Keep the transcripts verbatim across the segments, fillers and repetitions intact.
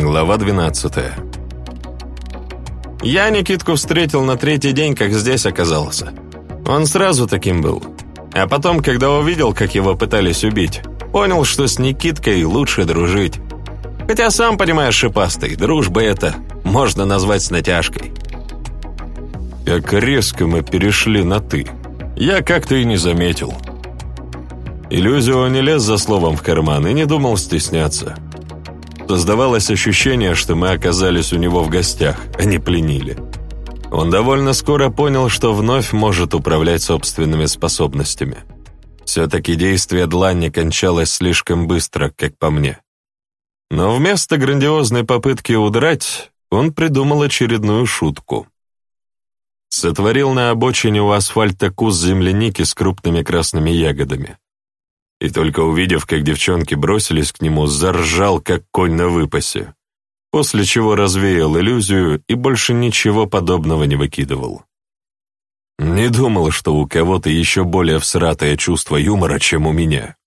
Глава двенадцатая. Я Никитку встретил на третий день, как здесь оказался. Он сразу таким был. А потом, когда увидел, как его пытались убить, понял, что с Никиткой лучше дружить. Хотя, сам понимаешь, шипастый, дружба это можно назвать с натяжкой. Как резко мы перешли на «ты». Я как-то и не заметил. Иллюзио не лез за словом в карман и не думал стесняться. Создавалось ощущение, что мы оказались у него в гостях, а не пленили. Он довольно скоро понял, что вновь может управлять собственными способностями. Все-таки действие длани кончалось слишком быстро, как по мне. Но вместо грандиозной попытки удрать, он придумал очередную шутку. Сотворил на обочине у асфальта куст земляники с крупными красными ягодами. И только увидев, как девчонки бросились к нему, заржал, как конь на выпасе, после чего развеял иллюзию и больше ничего подобного не выкидывал. Не думал, что у кого-то еще более всратое чувство юмора, чем у меня.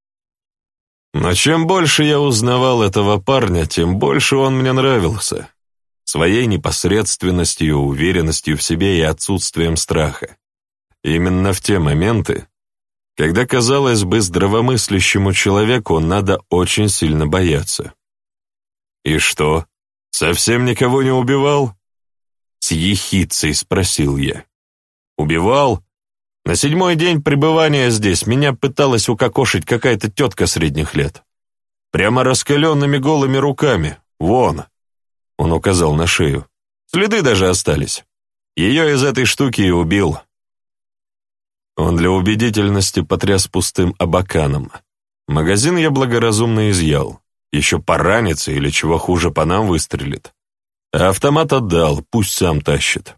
Но чем больше я узнавал этого парня, тем больше он мне нравился. Своей непосредственностью, уверенностью в себе и отсутствием страха. Именно в те моменты, когда, казалось бы, здравомыслящему человеку надо очень сильно бояться. «И что, совсем никого не убивал?» С ехицей спросил я. «Убивал? На седьмой день пребывания здесь меня пыталась укокошить какая-то тетка средних лет. Прямо раскаленными голыми руками. Вон!» Он указал на шею. «Следы даже остались. Ее из этой штуки и убил». Он для убедительности потряс пустым абаканом. Магазин я благоразумно изъял. Еще поранится или, чего хуже, по нам выстрелит. А автомат отдал, пусть сам тащит.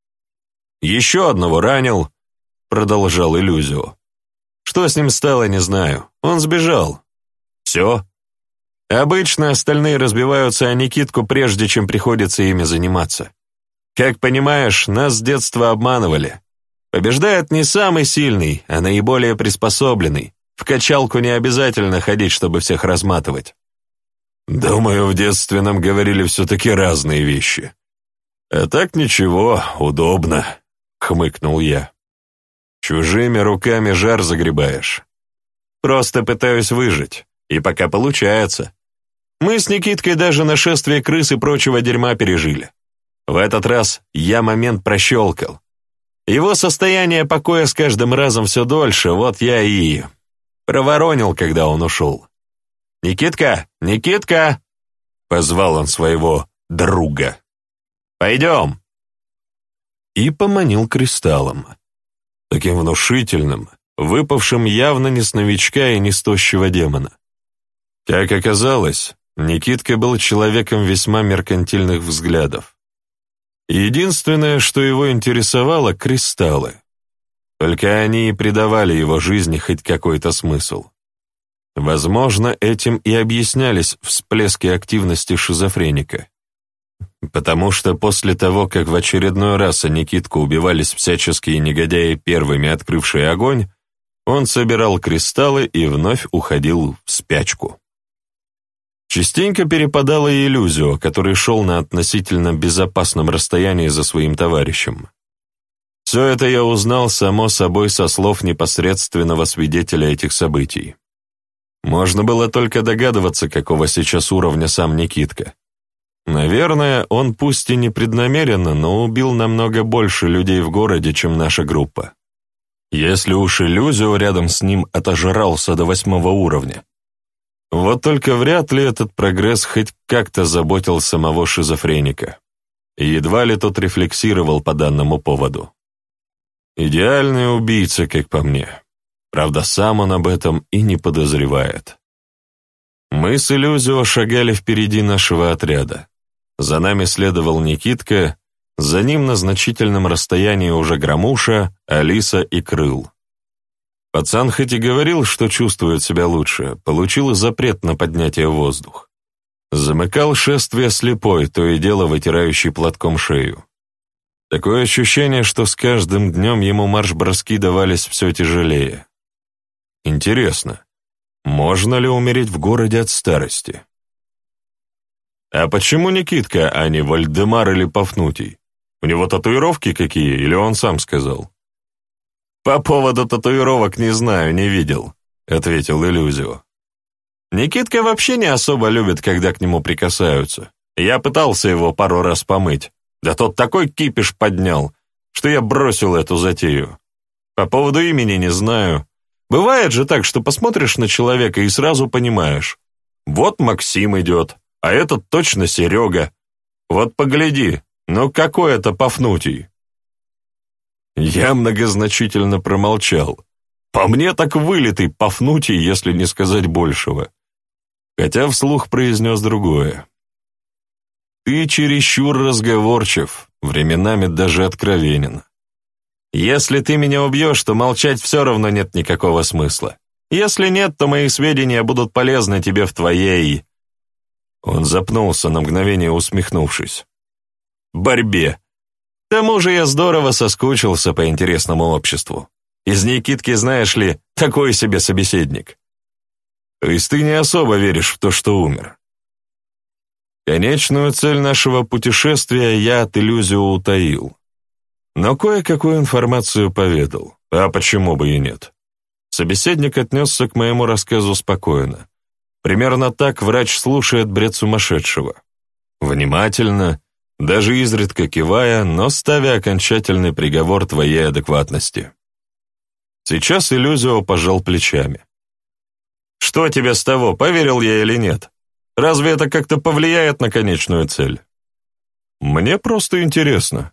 «Еще одного ранил», — продолжал Иллюзио. «Что с ним стало, не знаю. Он сбежал. Все. Обычно остальные разбиваются о Никитку, прежде чем приходится ими заниматься. Как понимаешь, нас с детства обманывали. Побеждает не самый сильный, а наиболее приспособленный. В качалку не обязательно ходить, чтобы всех разматывать». «Думаю, в детстве нам говорили все-таки разные вещи. А так ничего, удобно», — хмыкнул я. «Чужими руками жар загребаешь. Просто пытаюсь выжить, и пока получается. Мы с Никиткой даже нашествие крыс и прочего дерьма пережили. В этот раз я момент прощелкал. Его состояние покоя с каждым разом все дольше, вот я и проворонил, когда он ушел. «Никитка! Никитка!» — позвал он своего друга. «Пойдем!» И поманил кристаллом. Таким внушительным, выпавшим явно не с новичка и не с тощего демона. Как оказалось, Никитка был человеком весьма меркантильных взглядов. Единственное, что его интересовало — кристаллы. Только они и придавали его жизни хоть какой-то смысл. Возможно, этим и объяснялись всплески активности шизофреника. Потому что после того, как в очередной раз о Никитку убивались всяческие негодяи, первыми открывшие огонь, он собирал кристаллы и вновь уходил в спячку. Частенько перепадало и Иллюзио, который шел на относительно безопасном расстоянии за своим товарищем. Все это я узнал, само собой, со слов непосредственного свидетеля этих событий. Можно было только догадываться, какого сейчас уровня сам Никитка. Наверное, он пусть и непреднамеренно, но убил намного больше людей в городе, чем наша группа. Если уж Иллюзио рядом с ним отожрался до восьмого уровня. Вот только вряд ли этот прогресс хоть как-то заботил самого шизофреника. И едва ли тот рефлексировал по данному поводу. Идеальный убийца, как по мне. Правда, сам он об этом и не подозревает. Мы с Иллюзио шагали впереди нашего отряда. За нами следовал Никитка, за ним на значительном расстоянии уже Громуша, Алиса и Крыл. Пацан хоть и говорил, что чувствует себя лучше, получил запрет на поднятие в воздух. Замыкал шествие слепой, то и дело вытирающий платком шею. Такое ощущение, что с каждым днем ему марш-броски давались все тяжелее. Интересно, можно ли умереть в городе от старости? «А почему Никитка, а не Вальдемар или Пафнутий? У него татуировки какие, или он сам сказал?» «По поводу татуировок не знаю, не видел», — ответил Иллюзио. «Никитка вообще не особо любит, когда к нему прикасаются. Я пытался его пару раз помыть, да тот такой кипиш поднял, что я бросил эту затею. По поводу имени не знаю. Бывает же так, что посмотришь на человека и сразу понимаешь. Вот Максим идет, а этот точно Серега. Вот погляди, ну какой это Пафнутий?» Я многозначительно промолчал. По мне так вылитый Пафнутий, если не сказать большего. Хотя вслух произнес другое. «Ты чересчур разговорчив, временами даже откровенен. Если ты меня убьешь, то молчать все равно нет никакого смысла. Если нет, то мои сведения будут полезны тебе в твоей...» Он запнулся на мгновение, усмехнувшись. «Борьбе. К тому же я здорово соскучился по интересному обществу. Из Никитки, знаешь ли, такой себе собеседник. То есть ты не особо веришь в то, что умер?» Конечную цель нашего путешествия я от Иллюзио утаил. Но кое-какую информацию поведал, а почему бы и нет. Собеседник отнесся к моему рассказу спокойно. Примерно так врач слушает бред сумасшедшего. Внимательно, даже изредка кивая, но ставя окончательный приговор твоей адекватности. Сейчас Иллюзио пожал плечами. «Что тебе с того, поверил я или нет? Разве это как-то повлияет на конечную цель?» «Мне просто интересно».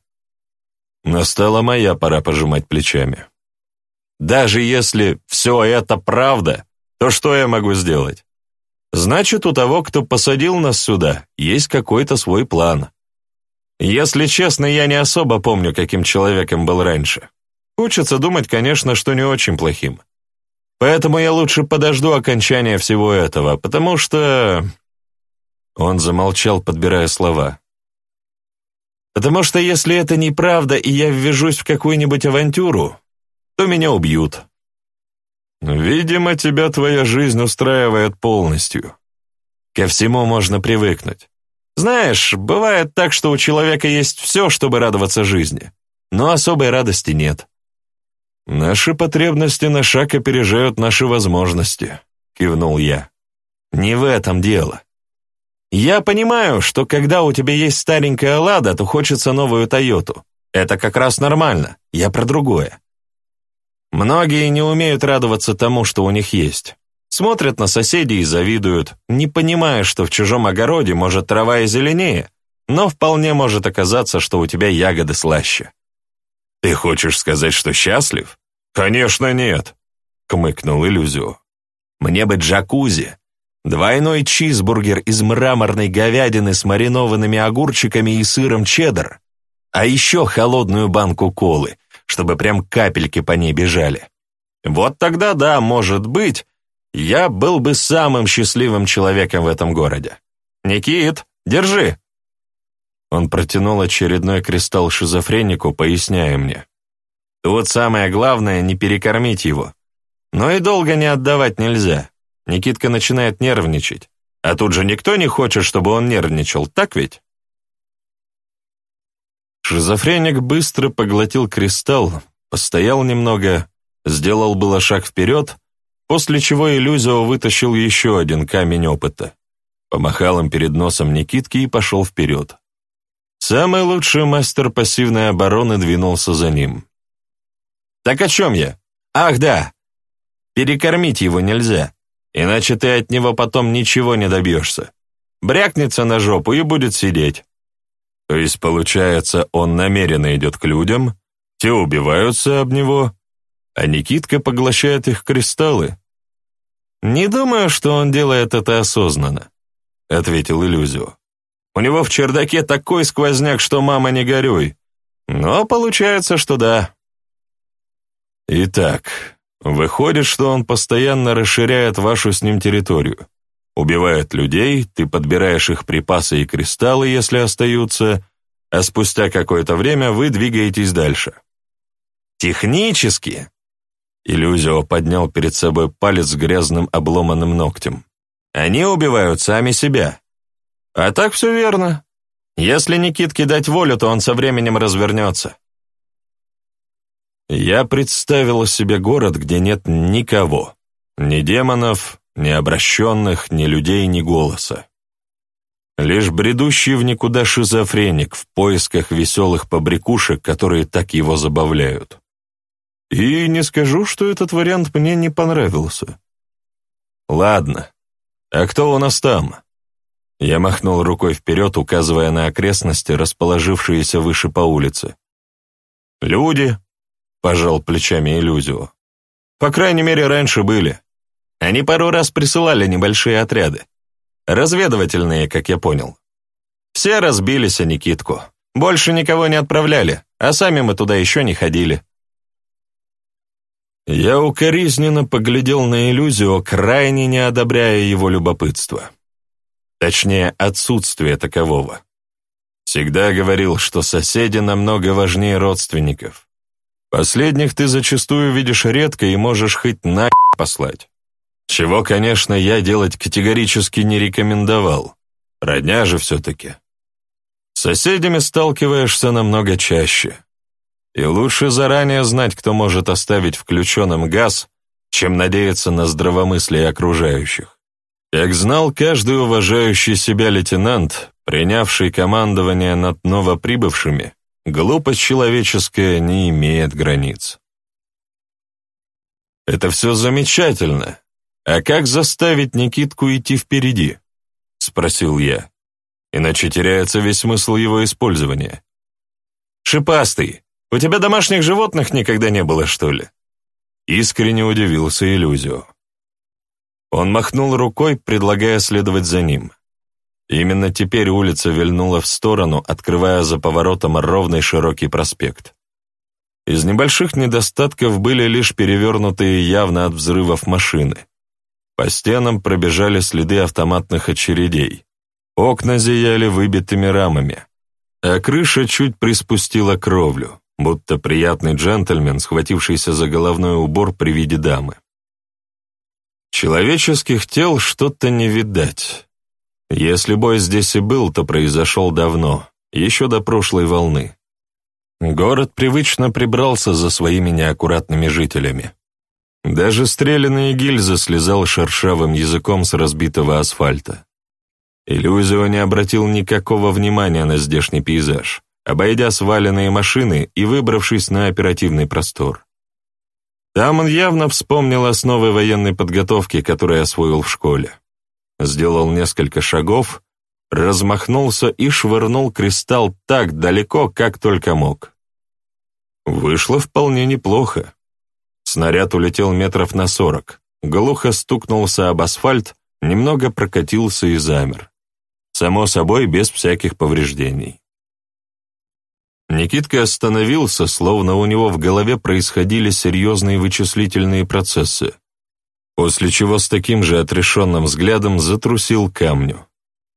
Настала моя пора пожимать плечами. «Даже если все это правда, то что я могу сделать? Значит, у того, кто посадил нас сюда, есть какой-то свой план. Если честно, я не особо помню, каким человеком был раньше. Хочется думать, конечно, что не очень плохим. Поэтому я лучше подожду окончания всего этого, потому что...» Он замолчал, подбирая слова. «Потому что если это неправда, и я ввяжусь в какую-нибудь авантюру, то меня убьют». «Видимо, тебя твоя жизнь устраивает полностью. Ко всему можно привыкнуть. Знаешь, бывает так, что у человека есть все, чтобы радоваться жизни, но особой радости нет». «Наши потребности на шаг опережают наши возможности», — кивнул я. «Не в этом дело. Я понимаю, что когда у тебя есть старенькая «Лада», то хочется новую «Тойоту». Это как раз нормально, я про другое. Многие не умеют радоваться тому, что у них есть. Смотрят на соседей и завидуют, не понимая, что в чужом огороде может трава и зеленее, но вполне может оказаться, что у тебя ягоды слаще». «Ты хочешь сказать, что счастлив?» «Конечно нет», — хмыкнул Иллюзио. «Мне бы джакузи, двойной чизбургер из мраморной говядины с маринованными огурчиками и сыром чеддер, а еще холодную банку колы, чтобы прям капельки по ней бежали. Вот тогда да, может быть, я был бы самым счастливым человеком в этом городе. Никит, держи». Он протянул очередной кристалл шизофренику, поясняя мне. «Тут самое главное — не перекормить его. Но и долго не отдавать нельзя. Никитка начинает нервничать. А тут же никто не хочет, чтобы он нервничал, так ведь?» Шизофреник быстро поглотил кристалл, постоял немного, сделал было шаг вперед, после чего Иллюзио вытащил еще один камень опыта, помахал им перед носом Никитки и пошел вперед. Самый лучший мастер пассивной обороны двинулся за ним. «Так о чем я? Ах, да! Перекормить его нельзя, иначе ты от него потом ничего не добьешься. Брякнется на жопу и будет сидеть». То есть, получается, он намеренно идет к людям, те убиваются об него, а Никитка поглощает их кристаллы. «Не думаю, что он делает это осознанно», — ответил Иллюзио. «У него в чердаке такой сквозняк, что мама не горюй. Но получается, что да». «Итак, выходит, что он постоянно расширяет вашу с ним территорию. Убивает людей, ты подбираешь их припасы и кристаллы, если остаются, а спустя какое-то время вы двигаетесь дальше». «Технически», — Иллюзио поднял перед собой палец с грязным обломанным ногтем, «они убивают сами себя. А так все верно. Если Никитке дать волю, то он со временем развернется. Я представил себе город, где нет никого. Ни демонов, ни обращенных, ни людей, ни голоса. Лишь бредущий в никуда шизофреник в поисках веселых побрякушек, которые так его забавляют. И не скажу, что этот вариант мне не понравился. Ладно, а кто у нас там? Я махнул рукой вперед, указывая на окрестности, расположившиеся выше по улице. Люди, пожал плечами Иллюзио. По крайней мере, раньше были. Они пару раз присылали небольшие отряды. Разведывательные, как я понял. Все разбились о Никитку. Больше никого не отправляли, а сами мы туда еще не ходили. Я укоризненно поглядел на Иллюзио, крайне не одобряя его любопытство. Точнее, отсутствие такового. Всегда говорил, что соседи намного важнее родственников. Последних ты зачастую видишь редко и можешь хоть на послать. Чего, конечно, я делать категорически не рекомендовал. Родня же все-таки. С соседями сталкиваешься намного чаще. И лучше заранее знать, кто может оставить включенным газ, чем надеяться на здравомыслие окружающих. Как знал каждый уважающий себя лейтенант, принявший командование над новоприбывшими, глупость человеческая не имеет границ. Это все замечательно. «А как заставить Никитку идти впереди?» — спросил я. Иначе теряется весь смысл его использования. «Шипастый, у тебя домашних животных никогда не было, что ли?» Искренне удивился Иллюзио. Он махнул рукой, предлагая следовать за ним. Именно теперь улица вильнула в сторону, открывая за поворотом ровный широкий проспект. Из небольших недостатков были лишь перевернутые явно от взрывов машины. По стенам пробежали следы автоматных очередей. Окна зияли выбитыми рамами, а крыша чуть приспустила кровлю, будто приятный джентльмен, схватившийся за головной убор при виде дамы. Человеческих тел что-то не видать. Если бой здесь и был, то произошел давно, еще до прошлой волны. Город привычно прибрался за своими неаккуратными жителями. Даже стрелянный гильза слезал шершавым языком с разбитого асфальта. Иллюзио не обратил никакого внимания на здешний пейзаж, обойдя сваленные машины и выбравшись на оперативный простор. Там он явно вспомнил основы военной подготовки, которые освоил в школе. Сделал несколько шагов, размахнулся и швырнул кристалл так далеко, как только мог. Вышло вполне неплохо. Снаряд улетел метров на сорок, глухо стукнулся об асфальт, немного прокатился и замер. Само собой, без всяких повреждений. Никитка остановился, словно у него в голове происходили серьезные вычислительные процессы, после чего с таким же отрешенным взглядом затрусил к камню.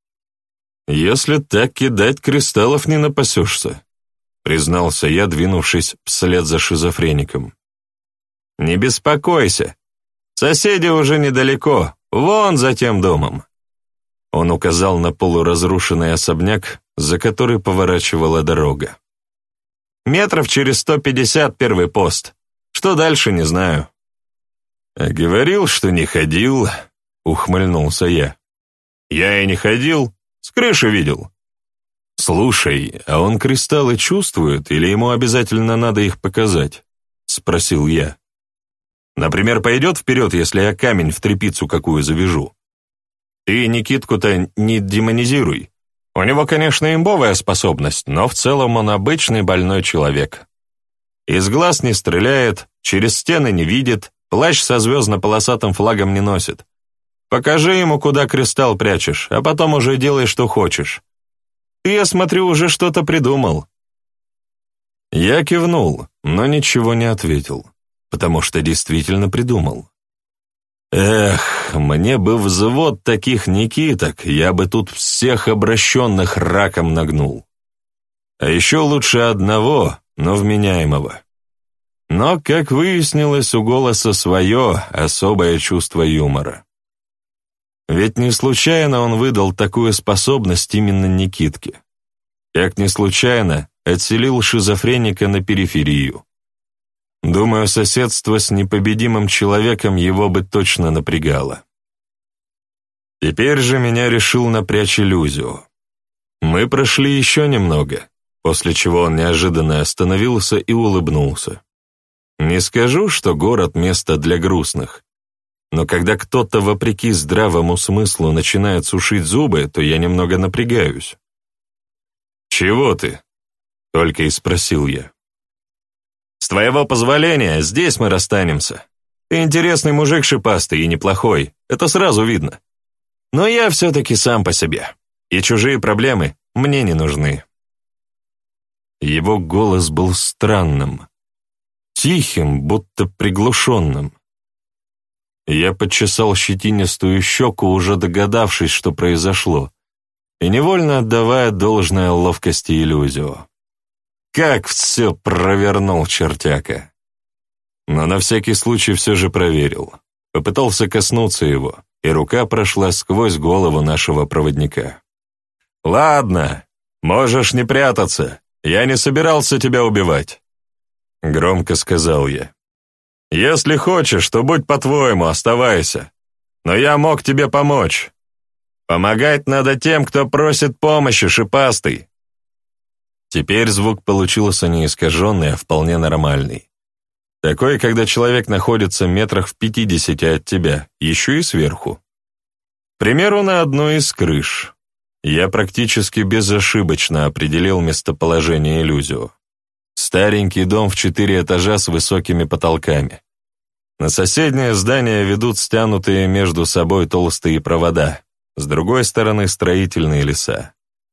«Если так кидать, кристаллов не напасешься», признался я, двинувшись вслед за шизофреником. «Не беспокойся, соседи уже недалеко, вон за тем домом». Он указал на полуразрушенный особняк, за который поворачивала дорога. «Метров через сто пятьдесят первый пост. Что дальше, не знаю». «А говорил, что не ходил», — ухмыльнулся я. «Я и не ходил, с крыши видел». «Слушай, а он кристаллы чувствует, или ему обязательно надо их показать?» — спросил я. «Например, пойдет вперед, если я камень в тряпицу какую завяжу. Ты Никитку-то не демонизируй. У него, конечно, имбовая способность, но в целом он обычный больной человек. Из глаз не стреляет, через стены не видит, плащ со звездно-полосатым флагом не носит. Покажи ему, куда кристалл прячешь, а потом уже делай, что хочешь. Ты, я смотрю, уже что-то придумал». Я кивнул, но ничего не ответил, потому что действительно придумал. Эх, мне бы взвод таких Никиток, я бы тут всех обращенных раком нагнул. А еще лучше одного, но вменяемого. Но, как выяснилось, у голоса свое особое чувство юмора. Ведь не случайно он выдал такую способность именно Никитке. Как не случайно отселил шизофреника на периферию. Думаю, соседство с непобедимым человеком его бы точно напрягало. Теперь же меня решил напрячь иллюзию. Мы прошли еще немного, после чего он неожиданно остановился и улыбнулся. Не скажу, что город — место для грустных, но когда кто-то, вопреки здравому смыслу, начинает сушить зубы, то я немного напрягаюсь. «Чего ты?» — только и спросил я. «С твоего позволения, здесь мы расстанемся. Ты интересный мужик шипастый и неплохой, это сразу видно. Но я все-таки сам по себе, и чужие проблемы мне не нужны». Его голос был странным, тихим, будто приглушенным. Я почесал щетинистую щеку, уже догадавшись, что произошло, и невольно отдавая должное ловкости иллюзию. Как все провернул чертяка! Но на всякий случай все же проверил. Попытался коснуться его, и рука прошла сквозь голову нашего проводника. «Ладно, можешь не прятаться, я не собирался тебя убивать», — громко сказал я. «Если хочешь, то будь по-твоему, оставайся, но я мог тебе помочь. Помогать надо тем, кто просит помощи, шипастый». Теперь звук получился не искаженный, а вполне нормальный. Такой, когда человек находится метрах в пятидесяти от тебя, еще и сверху. К примеру, на одной из крыш. Я практически безошибочно определил местоположение иллюзию. Старенький дом в четыре этажа с высокими потолками. На соседнее здание ведут стянутые между собой толстые провода, с другой стороны строительные леса.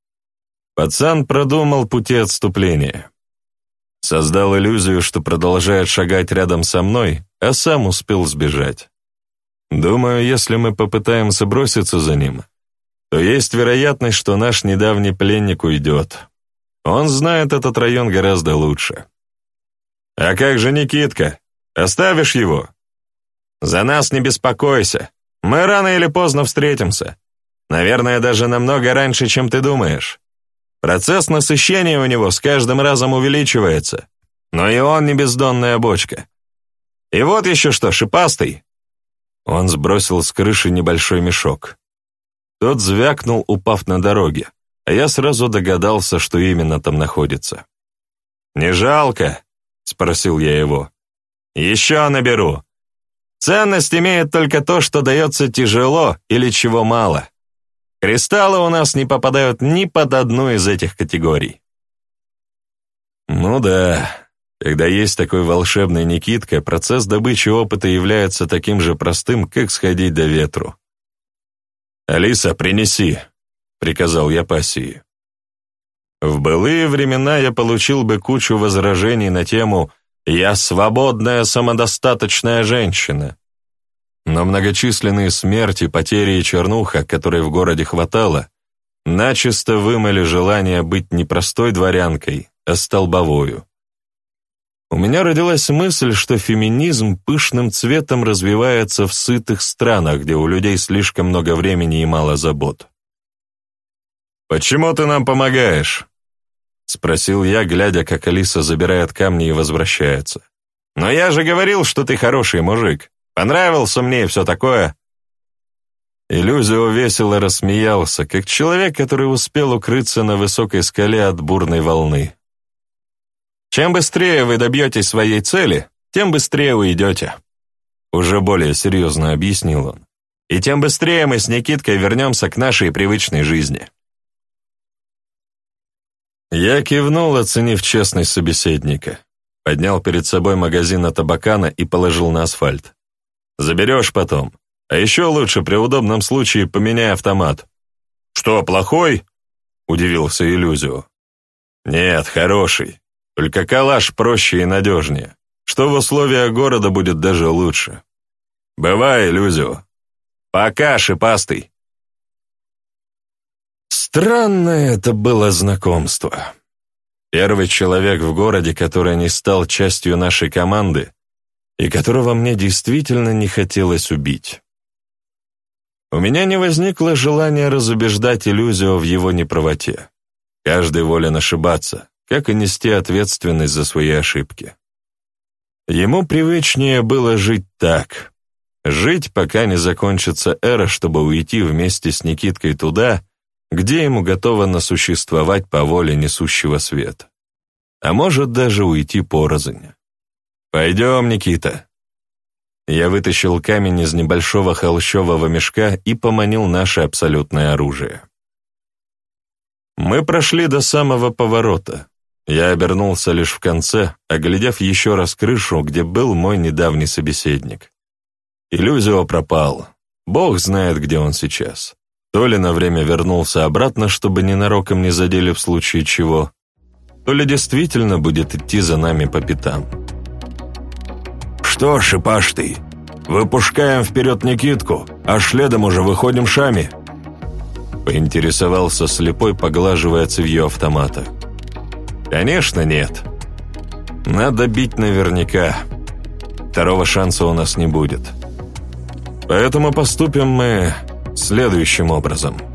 Пацан продумал пути отступления. Создал иллюзию, что продолжает шагать рядом со мной, а сам успел сбежать. Думаю, если мы попытаемся броситься за ним, то есть вероятность, что наш недавний пленник уйдет. Он знает этот район гораздо лучше. «А как же Никитка? Оставишь его?» «За нас не беспокойся. Мы рано или поздно встретимся. Наверное, даже намного раньше, чем ты думаешь. Процесс насыщения у него с каждым разом увеличивается, но и он не бездонная бочка. И вот еще что, шипастый». Он сбросил с крыши небольшой мешок. Тот звякнул, упав на дороге, а я сразу догадался, что именно там находится. «Не жалко?» — спросил я его. «Еще наберу. Ценность имеет только то, что дается тяжело или чего мало. Кристаллы у нас не попадают ни под одну из этих категорий». Ну да, когда есть такой волшебный Никитка, процесс добычи опыта является таким же простым, как сходить до ветру. «Алиса, принеси», — приказал я пассии. В былые времена я получил бы кучу возражений на тему «я свободная, самодостаточная женщина». Но многочисленные смерти, потери и чернуха, которой в городе хватало, начисто вымыли желание быть не простой дворянкой, а столбовою. У меня родилась мысль, что феминизм пышным цветом развивается в сытых странах, где у людей слишком много времени и мало забот. «Почему ты нам помогаешь?» — спросил я, глядя, как Алиса забирает камни и возвращается. «Но я же говорил, что ты хороший мужик. Понравился мне и все такое». Иллюзио весело рассмеялся, как человек, который успел укрыться на высокой скале от бурной волны. «Чем быстрее вы добьетесь своей цели, тем быстрее уйдете», — уже более серьезно объяснил он. «И тем быстрее мы с Никиткой вернемся к нашей привычной жизни». Я кивнул, оценив честность собеседника, поднял перед собой магазин от Абакана и положил на асфальт. «Заберешь потом. А еще лучше при удобном случае поменяй автомат». «Что, плохой?» — удивился Иллюзио. «Нет, хороший. Только калаш проще и надежнее, что в условиях города будет даже лучше. Бывай, Иллюзио. Пока, шипастый». Странное это было знакомство. Первый человек в городе, который не стал частью нашей команды и которого мне действительно не хотелось убить. У меня не возникло желания разубеждать иллюзию в его неправоте. Каждый волен ошибаться, как и нести ответственность за свои ошибки. Ему привычнее было жить так. Жить, пока не закончится эра, чтобы уйти вместе с Никиткой туда, где ему готово существовать по воле несущего свет. А может даже уйти порознь. «Пойдем, Никита». Я вытащил камень из небольшого холщового мешка и поманил наше абсолютное оружие. Мы прошли до самого поворота. Я обернулся лишь в конце, оглядев еще раз крышу, где был мой недавний собеседник. Иллюзио пропал. Бог знает, где он сейчас. То ли на время вернулся обратно, чтобы ненароком не задели в случае чего, то ли действительно будет идти за нами по пятам. «Что, шипастый, выпускаем вперед Никитку, а следом уже выходим шами?» Поинтересовался слепой, поглаживая цевьё автомата. «Конечно нет. Надо бить наверняка. Второго шанса у нас не будет. Поэтому поступим мы следующим образом».